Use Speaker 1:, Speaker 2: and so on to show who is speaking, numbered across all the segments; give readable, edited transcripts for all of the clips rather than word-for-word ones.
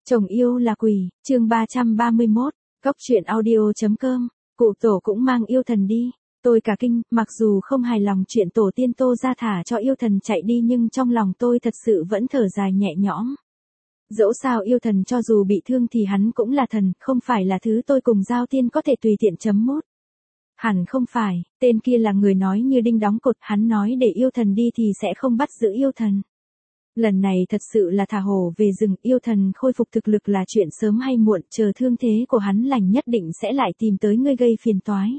Speaker 1: Chồng yêu là quỷ, chương 331, Cóc truyện audio.com, cụ tổ cũng mang yêu thần đi. Tôi cả kinh, mặc dù không hài lòng chuyện tổ tiên Tô ra thả cho yêu thần chạy đi nhưng trong lòng tôi thật sự vẫn thở dài nhẹ nhõm. Dẫu sao yêu thần cho dù bị thương thì hắn cũng là thần, không phải là thứ tôi cùng Giao Tiên có thể tùy tiện chấm mốt. Hẳn không phải, tên kia là người nói như đinh đóng cột, hắn nói để yêu thần đi thì sẽ không bắt giữ yêu thần. Lần này thật sự là thả hổ về rừng, yêu thần khôi phục thực lực là chuyện sớm hay muộn, chờ thương thế của hắn lành nhất định sẽ lại tìm tới ngươi gây phiền toái.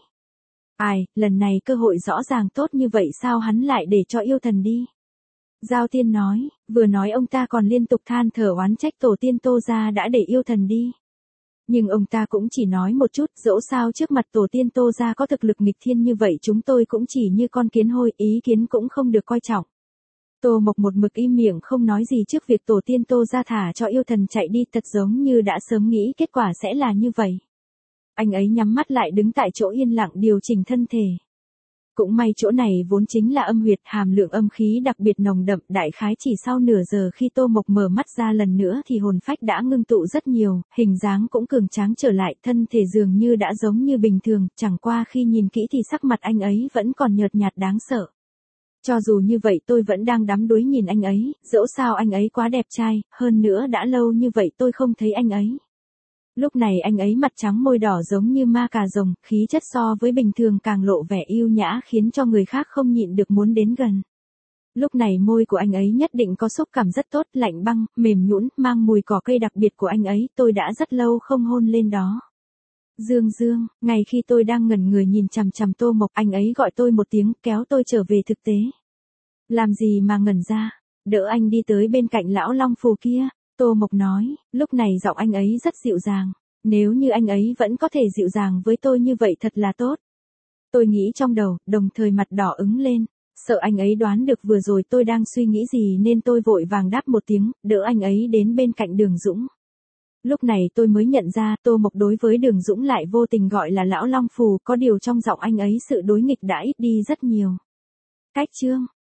Speaker 1: Ai, lần này cơ hội rõ ràng tốt như vậy sao hắn lại để cho yêu thần đi? Giao Tiên nói, vừa nói ông ta còn liên tục than thở oán trách tổ tiên Tô gia đã để yêu thần đi. Nhưng ông ta cũng chỉ nói một chút, dẫu sao trước mặt tổ tiên Tô gia có thực lực nghịch thiên như vậy chúng tôi cũng chỉ như con kiến hôi, ý kiến cũng không được coi trọng. Tô Mộc một mực im miệng không nói gì trước việc tổ tiên Tô gia thả cho yêu thần chạy đi, thật giống như đã sớm nghĩ kết quả sẽ là như vậy. Anh ấy nhắm mắt lại đứng tại chỗ yên lặng điều chỉnh thân thể. Cũng may chỗ này vốn chính là âm huyệt, hàm lượng âm khí đặc biệt nồng đậm, đại khái chỉ sau nửa giờ khi Tô Mộc mở mắt ra lần nữa thì hồn phách đã ngưng tụ rất nhiều, hình dáng cũng cường tráng trở lại, thân thể dường như đã giống như bình thường, chẳng qua khi nhìn kỹ thì sắc mặt anh ấy vẫn còn nhợt nhạt đáng sợ. Cho dù như vậy tôi vẫn đang đắm đuối nhìn anh ấy, dẫu sao anh ấy quá đẹp trai, hơn nữa đã lâu như vậy tôi không thấy anh ấy. Lúc này anh ấy mặt trắng môi đỏ giống như ma cà rồng, khí chất so với bình thường càng lộ vẻ yêu nhã khiến cho người khác không nhịn được muốn đến gần. Lúc này môi của anh ấy nhất định có xúc cảm rất tốt, lạnh băng, mềm nhũn, mang mùi cỏ cây đặc biệt của anh ấy, tôi đã rất lâu không hôn lên đó. Dương Dương, ngay khi tôi đang ngẩn người nhìn chằm chằm Tô Mộc, anh ấy gọi tôi một tiếng, kéo tôi trở về thực tế. Làm gì mà ngẩn ra, đỡ anh đi tới bên cạnh lão long phù kia. Tô Mộc nói, lúc này giọng anh ấy rất dịu dàng, nếu như anh ấy vẫn có thể dịu dàng với tôi như vậy thật là tốt. Tôi nghĩ trong đầu, đồng thời mặt đỏ ửng lên, sợ anh ấy đoán được vừa rồi tôi đang suy nghĩ gì nên tôi vội vàng đáp một tiếng, đỡ anh ấy đến bên cạnh Đường Dũng. Lúc này tôi mới nhận ra Tô Mộc đối với Đường Dũng lại vô tình gọi là lão long phù, có điều trong giọng anh ấy sự đối nghịch đã ít đi rất nhiều. Cách chương